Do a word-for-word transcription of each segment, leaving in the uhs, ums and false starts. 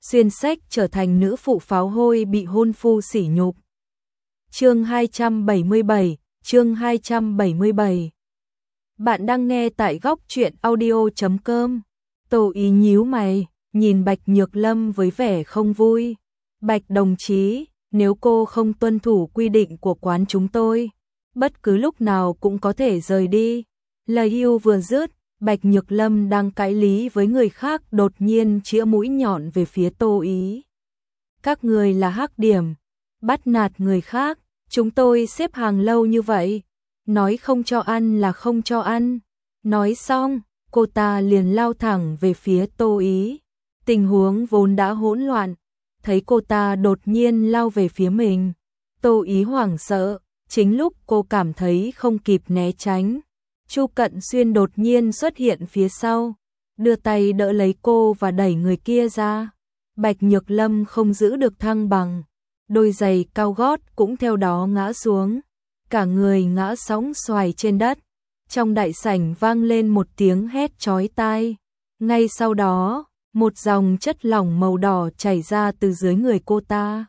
xuyên sách trở thành nữ phụ pháo hôi bị hôn phu sỉ nhục. Chương hai trăm bảy mươi bảy, chương hai trăm bảy mươi bảy. Bạn đang nghe tại góc truyện audio chấm com. Tô Ý nhíu mày, nhìn Bạch Nhược Lâm với vẻ không vui. Bạch đồng chí, nếu cô không tuân thủ quy định của quán chúng tôi, bất cứ lúc nào cũng có thể rời đi. Lời yêu vừa dứt, Bạch Nhược Lâm đang cãi lý với người khác đột nhiên chĩa mũi nhọn về phía Tô Ý. Các người là hắc điểm, bắt nạt người khác, chúng tôi xếp hàng lâu như vậy, nói không cho ăn là không cho ăn. Nói xong, cô ta liền lao thẳng về phía Tô Ý. Tình huống vốn đã hỗn loạn, thấy cô ta đột nhiên lao về phía mình. Tô Ý hoảng sợ, chính lúc cô cảm thấy không kịp né tránh, Chu Cận Xuyên đột nhiên xuất hiện phía sau, đưa tay đỡ lấy cô và đẩy người kia ra. Bạch Nhược Lâm không giữ được thăng bằng, đôi giày cao gót cũng theo đó ngã xuống, cả người ngã sóng xoài trên đất. Trong đại sảnh vang lên một tiếng hét chói tai. Ngay sau đó, một dòng chất lỏng màu đỏ chảy ra từ dưới người cô ta.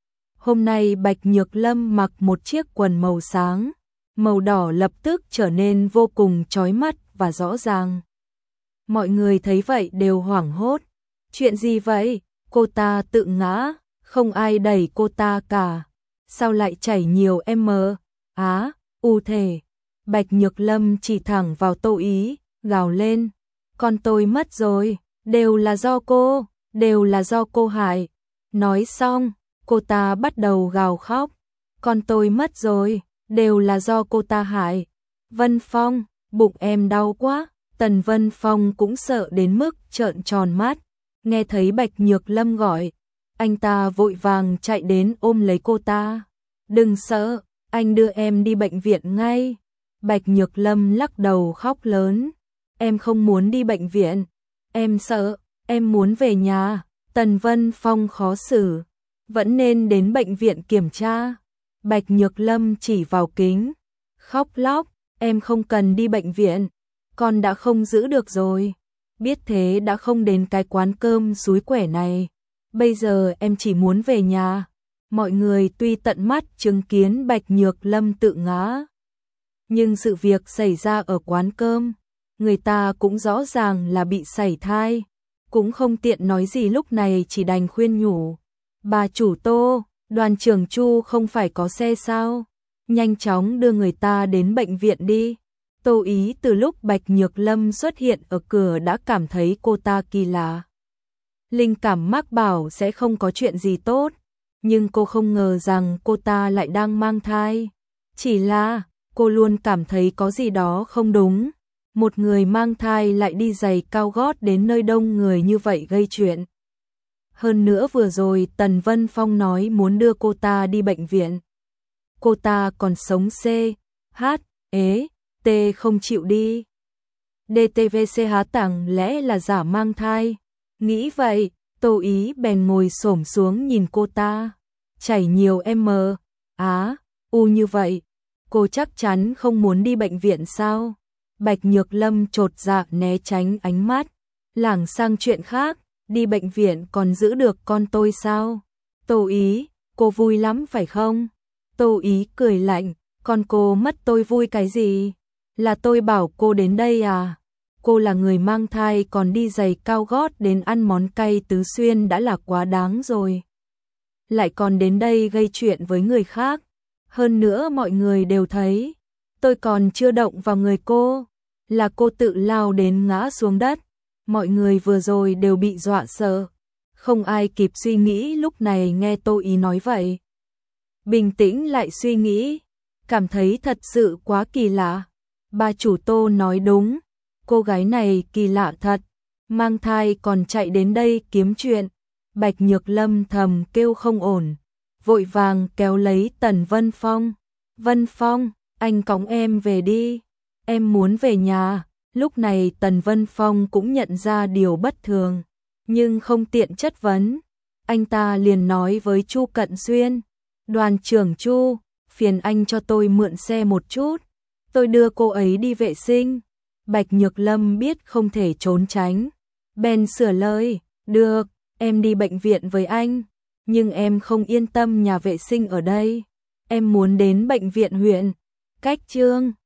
Hôm nay Bạch Nhược Lâm mặc một chiếc quần màu sáng, màu đỏ lập tức trở nên vô cùng chói mắt và rõ ràng. Mọi người thấy vậy đều hoảng hốt. Chuyện gì vậy? Cô ta tự ngã, không ai đẩy cô ta cả. Sao lại chảy nhiều m? Á, u thể. Bạch Nhược Lâm chỉ thẳng vào Tô Ý, gào lên. Con tôi mất rồi, đều là do cô, đều là do cô hại. Nói xong, cô ta bắt đầu gào khóc. Con tôi mất rồi, đều là do cô ta hại. Vân Phong, bụng em đau quá. Tần Vân Phong cũng sợ đến mức trợn tròn mắt. Nghe thấy Bạch Nhược Lâm gọi, anh ta vội vàng chạy đến ôm lấy cô ta. Đừng sợ, anh đưa em đi bệnh viện ngay. Bạch Nhược Lâm lắc đầu khóc lớn. Em không muốn đi bệnh viện, em sợ, em muốn về nhà. Tần Vân Phong khó xử, vẫn nên đến bệnh viện kiểm tra. Bạch Nhược Lâm chỉ vào kính, khóc lóc, em không cần đi bệnh viện, con đã không giữ được rồi. Biết thế đã không đến cái quán cơm xúi quẻ này. Bây giờ em chỉ muốn về nhà. Mọi người tuy tận mắt chứng kiến Bạch Nhược Lâm tự ngã, nhưng sự việc xảy ra ở quán cơm, người ta cũng rõ ràng là bị sảy thai, cũng không tiện nói gì, lúc này chỉ đành khuyên nhủ. Bà chủ Tô, đoàn trưởng Chu không phải có xe sao? Nhanh chóng đưa người ta đến bệnh viện đi. Tô Ý từ lúc Bạch Nhược Lâm xuất hiện ở cửa đã cảm thấy cô ta kỳ lạ. Linh cảm mách bảo sẽ không có chuyện gì tốt, nhưng cô không ngờ rằng cô ta lại đang mang thai. Chỉ là, cô luôn cảm thấy có gì đó không đúng. Một người mang thai lại đi giày cao gót đến nơi đông người như vậy gây chuyện. Hơn nữa vừa rồi Tần Vân Phong nói muốn đưa cô ta đi bệnh viện. Cô ta còn sống C, H, ế, T không chịu đi. đê tê vê xê há tẳng lẽ là giả mang thai. Nghĩ vậy, Tô Ý bèn ngồi xổm xuống nhìn cô ta. Chảy nhiều m, á, u như vậy. Cô chắc chắn không muốn đi bệnh viện sao? Bạch Nhược Lâm chột dạ né tránh ánh mắt, lảng sang chuyện khác. Đi bệnh viện còn giữ được con tôi sao? Tô Ý, cô vui lắm phải không? Tô Ý cười lạnh, con cô mất tôi vui cái gì? Là tôi bảo cô đến đây à? Cô là người mang thai còn đi giày cao gót đến ăn món cay Tứ Xuyên đã là quá đáng rồi. Lại còn đến đây gây chuyện với người khác. Hơn nữa mọi người đều thấy, tôi còn chưa động vào người cô, là cô tự lao đến ngã xuống đất. Mọi người vừa rồi đều bị dọa sợ, không ai kịp suy nghĩ lúc này nghe Tô Ý nói vậy. Bình tĩnh lại suy nghĩ, cảm thấy thật sự quá kỳ lạ. Bà chủ Tô nói đúng, cô gái này kỳ lạ thật, mang thai còn chạy đến đây kiếm chuyện. Bạch Nhược Lâm thầm kêu không ổn, vội vàng kéo lấy Tần Vân Phong. Vân Phong, anh cõng em về đi, em muốn về nhà. Lúc này Tần Vân Phong cũng nhận ra điều bất thường, nhưng không tiện chất vấn. Anh ta liền nói với Chu Cận Xuyên, đoàn trưởng Chu, phiền anh cho tôi mượn xe một chút, tôi đưa cô ấy đi vệ sinh. Bạch Nhược Lâm biết không thể trốn tránh, bèn sửa lời, được, Em đi bệnh viện với anh, nhưng em không yên tâm nhà vệ sinh ở đây. Em muốn đến bệnh viện huyện, cách Trương